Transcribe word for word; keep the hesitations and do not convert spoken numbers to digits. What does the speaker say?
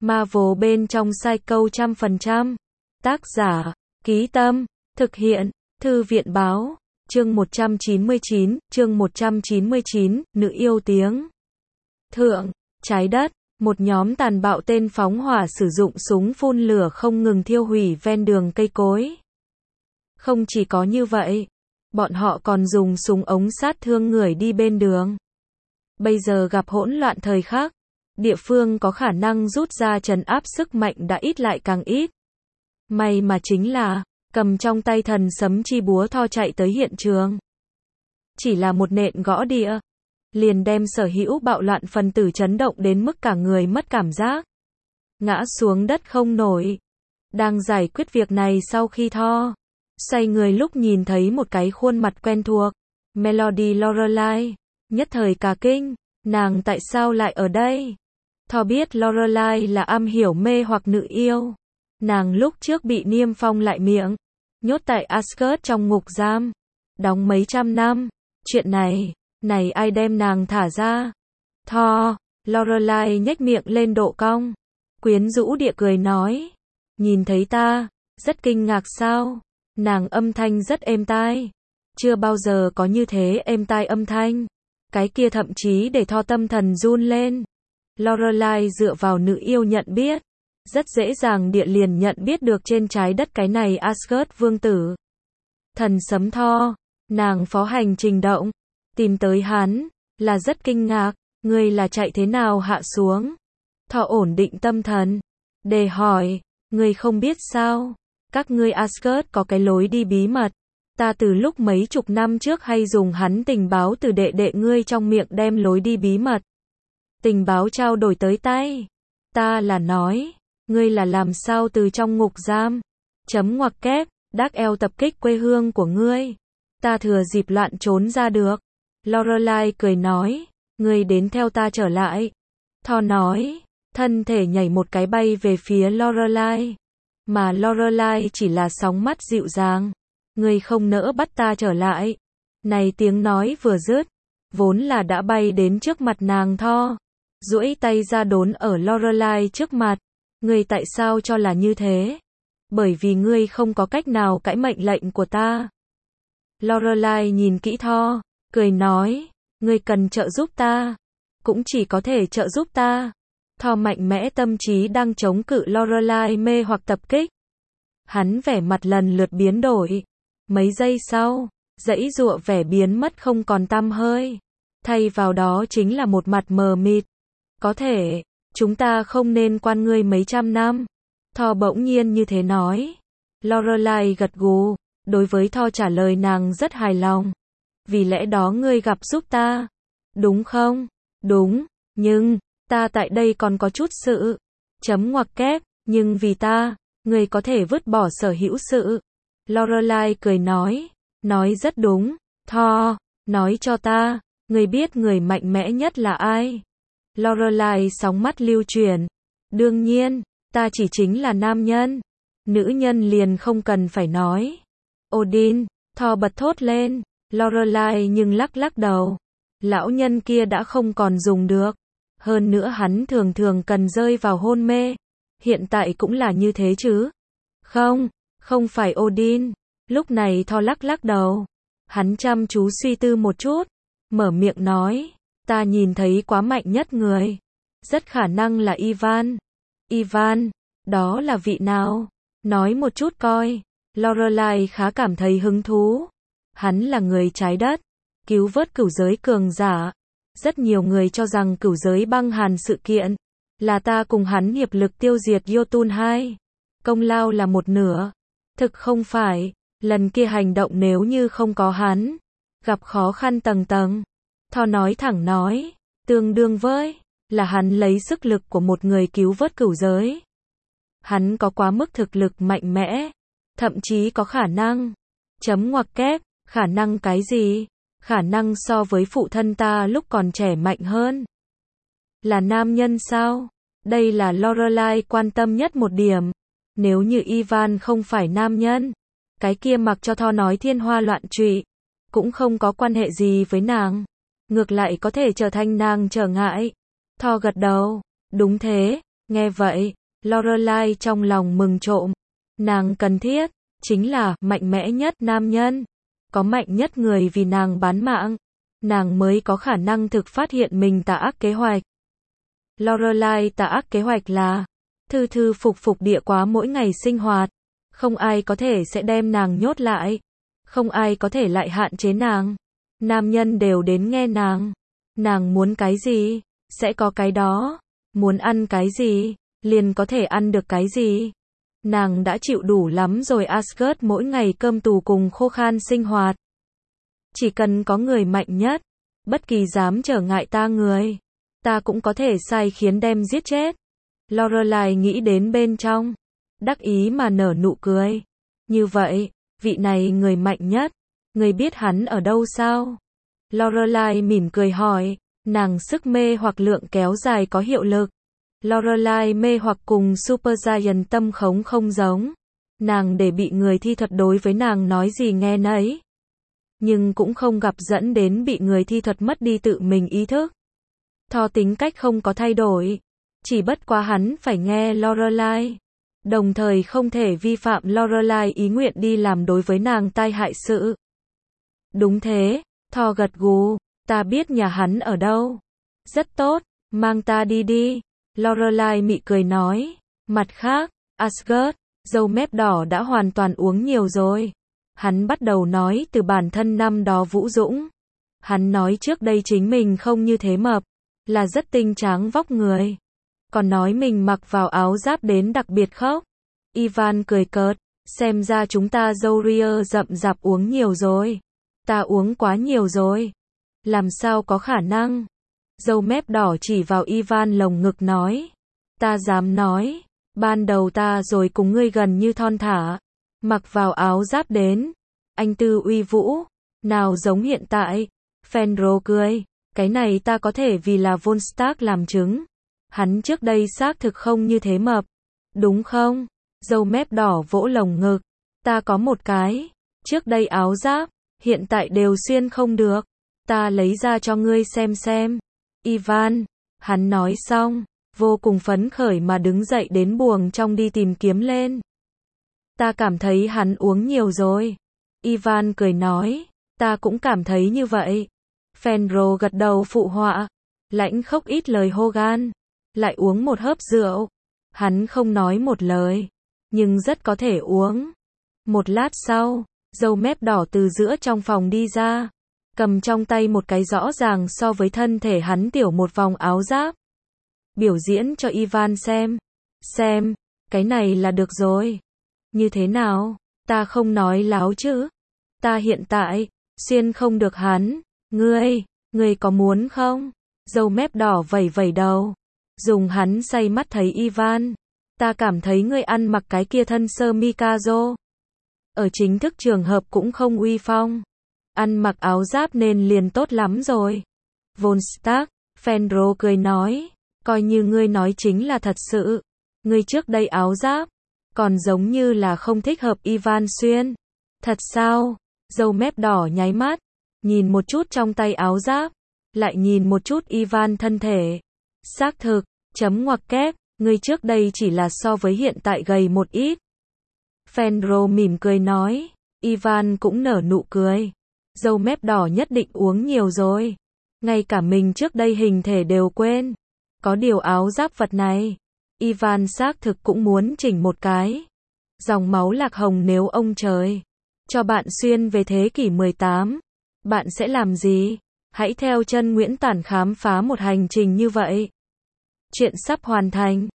Marvel bên trong Psycho trăm phần trăm. Tác giả, Ký Tâm, thực hiện, Thư viện Báo, chương một trăm chín mươi chín, chương một trăm chín mươi chín, nữ yêu tiếng Thượng, trái đất, một nhóm tàn bạo tên phóng hỏa sử dụng súng phun lửa không ngừng thiêu hủy ven đường cây cối. Không chỉ có như vậy, bọn họ còn dùng súng ống sát thương người đi bên đường. Bây giờ gặp hỗn loạn thời khắc, địa phương có khả năng rút ra trấn áp sức mạnh đã ít lại càng ít. May mà chính là, cầm trong tay thần sấm chi búa Thor chạy tới hiện trường. Chỉ là một nện gõ địa, liền đem sở hữu bạo loạn phần tử chấn động đến mức cả người mất cảm giác. Ngã xuống đất không nổi. Đang giải quyết việc này sau khi Thor xoay người lúc nhìn thấy một cái khuôn mặt quen thuộc, Melody Lorelai, nhất thời cả kinh, nàng tại sao lại ở đây? Thor biết Lorelai là am hiểu mê hoặc nữ yêu. Nàng lúc trước bị niêm phong lại miệng, nhốt tại Asgard trong ngục giam, đóng mấy trăm năm. Chuyện này, này ai đem nàng thả ra? Thor, Lorelai nhếch miệng lên độ cong, quyến rũ địa cười nói, nhìn thấy ta, rất kinh ngạc sao? Nàng âm thanh rất êm tai, chưa bao giờ có như thế êm tai âm thanh, cái kia thậm chí để Thor tâm thần run lên. Lorelai dựa vào nữ yêu nhận biết, rất dễ dàng địa liền nhận biết được trên trái đất cái này Asgard vương tử. Thần sấm Thor, nàng phó hành trình động, tìm tới hắn, là rất kinh ngạc, ngươi là chạy thế nào hạ xuống? Thor ổn định tâm thần, để hỏi, ngươi không biết sao? Các ngươi Asgard có cái lối đi bí mật, ta từ lúc mấy chục năm trước hay dùng hắn tình báo từ đệ đệ ngươi trong miệng đem lối đi bí mật. Tình báo trao đổi tới tay. Ta là nói, ngươi là làm sao từ trong ngục giam, chấm ngoặc kép, Dark Elf tập kích quê hương của ngươi. Ta thừa dịp loạn trốn ra được. Lorelai cười nói, ngươi đến theo ta trở lại. Thor nói, thân thể nhảy một cái bay về phía Lorelai. Mà Lorelai chỉ là sóng mắt dịu dàng. Ngươi không nỡ bắt ta trở lại. Này tiếng nói vừa dứt, vốn là đã bay đến trước mặt nàng Thor, duỗi tay ra đốn ở Lorelai trước mặt. Ngươi tại sao cho là như thế? Bởi vì ngươi không có cách nào cãi mệnh lệnh của ta. Lorelai nhìn kỹ Thor, cười nói, ngươi cần trợ giúp ta, cũng chỉ có thể trợ giúp ta. Thor mạnh mẽ tâm trí đang chống cự Lorelai mê hoặc tập kích. Hắn vẻ mặt lần lượt biến đổi. Mấy giây sau, giãy giụa vẻ biến mất không còn tăm hơi. Thay vào đó chính là một mặt mờ mịt. Có thể, chúng ta không nên quan ngươi mấy trăm năm. Thor bỗng nhiên như thế nói. Lorelai gật gù, đối với Thor trả lời nàng rất hài lòng. Vì lẽ đó ngươi gặp giúp ta, đúng không? Đúng, nhưng, ta tại đây còn có chút sự. Chấm ngoặc kép, nhưng vì ta, ngươi có thể vứt bỏ sở hữu sự. Lorelai cười nói, nói rất đúng. Thor, nói cho ta, ngươi biết người mạnh mẽ nhất là ai? Lorelai sóng mắt lưu chuyển. Đương nhiên, ta chỉ chính là nam nhân. Nữ nhân liền không cần phải nói. Odin, Thor bật thốt lên. Lorelai nhưng lắc lắc đầu. Lão nhân kia đã không còn dùng được. Hơn nữa hắn thường thường cần rơi vào hôn mê. Hiện tại cũng là như thế chứ? Không, không phải Odin. Lúc này Thor lắc lắc đầu. Hắn chăm chú suy tư một chút. Mở miệng nói. Ta nhìn thấy quá mạnh nhất người. Rất khả năng là Ivan. Ivan, đó là vị nào? Nói một chút coi. Lorelai khá cảm thấy hứng thú. Hắn là người trái đất, cứu vớt cửu giới cường giả. Rất nhiều người cho rằng cửu giới băng hàn sự kiện là ta cùng hắn hiệp lực tiêu diệt Jotun hai. Công lao là một nửa. Thực không phải, lần kia hành động nếu như không có hắn, gặp khó khăn tầng tầng. Thor nói thẳng nói, tương đương với là hắn lấy sức lực của một người cứu vớt cửu giới. Hắn có quá mức thực lực mạnh mẽ, thậm chí có khả năng, chấm ngoặc kép, khả năng cái gì? Khả năng so với phụ thân ta lúc còn trẻ mạnh hơn. Là nam nhân sao? Đây là Lorelai quan tâm nhất một điểm. Nếu như Ivan không phải nam nhân, cái kia mặc cho Thor nói thiên hoa loạn trụy, cũng không có quan hệ gì với nàng. Ngược lại có thể trở thành nàng trở ngại. Thor gật đầu. Đúng thế, Nghe vậy, Lorelai trong lòng mừng trộm. Nàng cần thiết, chính là, mạnh mẽ nhất nam nhân. Có mạnh nhất người vì nàng bán mạng. Nàng mới có khả năng thực phát hiện mình tà ác kế hoạch. Lorelai tà ác kế hoạch là, thư thư phục phục địa quá mỗi ngày sinh hoạt. Không ai có thể sẽ đem nàng nhốt lại. Không ai có thể lại hạn chế nàng. Nam nhân đều đến nghe nàng. Nàng muốn cái gì, sẽ có cái đó. Muốn ăn cái gì, liền có thể ăn được cái gì. Nàng đã chịu đủ lắm rồi Asgard mỗi ngày cơm tù cùng khô khan sinh hoạt. Chỉ cần có người mạnh nhất, bất kỳ dám trở ngại ta người, ta cũng có thể sai khiến đem giết chết. Lorelai nghĩ đến bên trong, đắc ý mà nở nụ cười. Như vậy, vị này người mạnh nhất, người biết hắn ở đâu sao? Lorelai mỉm cười hỏi, nàng sức mê hoặc lượng kéo dài có hiệu lực. Lorelai mê hoặc cùng Supergiant tâm khống không giống. Nàng để bị người thi thuật đối với nàng nói gì nghe nấy. Nhưng cũng không gặp dẫn đến bị người thi thuật mất đi tự mình ý thức. Thor tính cách không có thay đổi. Chỉ bất quá hắn phải nghe Lorelai. Đồng thời không thể vi phạm Lorelai ý nguyện đi làm đối với nàng tai hại sự. Đúng thế, Thor gật gù, ta biết nhà hắn ở đâu. Rất tốt, mang ta đi đi. Lorelai mị cười nói. Mặt khác, Asgard, dâu mép đỏ đã hoàn toàn uống nhiều rồi. Hắn bắt đầu nói từ bản thân năm đó vũ dũng. Hắn nói trước đây chính mình không như thế mập, là rất tinh tráng vóc người. Còn nói mình mặc vào áo giáp đến đặc biệt khốc. Ivan cười cợt, xem ra chúng ta dâu ria rậm rạp uống nhiều rồi. Ta uống quá nhiều rồi. Làm sao có khả năng? Dâu mép đỏ chỉ vào Ivan lồng ngực nói. Ta dám nói, ban đầu ta rồi cùng ngươi gần như thon thả. Mặc vào áo giáp đến. Anh tư uy vũ. Nào giống hiện tại. Fenrir cười. Cái này ta có thể vì là Von Stark làm chứng. Hắn trước đây xác thực không như thế mập. Đúng không? Dâu mép đỏ vỗ lồng ngực. Ta có một cái. Trước đây áo giáp. Hiện tại đều xuyên không được. Ta lấy ra cho ngươi xem xem. Ivan. Hắn nói xong. Vô cùng phấn khởi mà đứng dậy đến buồng trong đi tìm kiếm lên. Ta cảm thấy hắn uống nhiều rồi. Ivan cười nói. Ta cũng cảm thấy như vậy. Fenrir gật đầu phụ họa. Lãnh khốc ít lời Hogan. Lại uống một hớp rượu. Hắn không nói một lời. Nhưng rất có thể uống. Một lát sau, dâu mép đỏ từ giữa trong phòng đi ra. Cầm trong tay một cái rõ ràng so với thân thể hắn tiểu một vòng áo giáp. Biểu diễn cho Ivan xem. Xem, cái này là được rồi. Như thế nào? Ta không nói láo chứ. Ta hiện tại, xuyên không được hắn. Ngươi, ngươi có muốn không? Dâu mép đỏ vẩy vẩy đầu. Dùng hắn say mắt thấy Ivan. Ta cảm thấy ngươi ăn mặc cái kia thân sơ mi Kazo. Ở chính thức trường hợp cũng không uy phong. Ăn mặc áo giáp nên liền tốt lắm rồi. Von Stark, Fenrir cười nói. Coi như ngươi nói chính là thật sự. Ngươi trước đây áo giáp. Còn giống như là không thích hợp Ivan xuyên. Thật sao? Dâu mép đỏ nháy mắt. Nhìn một chút trong tay áo giáp. Lại nhìn một chút Ivan thân thể. Xác thực, chấm ngoặc kép. Ngươi trước đây chỉ là so với hiện tại gầy một ít. Fenrir mỉm cười nói. Ivan cũng nở nụ cười. Dâu mép đỏ nhất định uống nhiều rồi. Ngay cả mình trước đây hình thể đều quên. Có điều áo giáp vật này. Ivan xác thực cũng muốn chỉnh một cái. Dòng máu lạc hồng nếu ông trời cho bạn xuyên về thế kỷ mười tám. Bạn sẽ làm gì? Hãy theo chân Nguyễn Tản khám phá một hành trình như vậy. Chuyện sắp hoàn thành.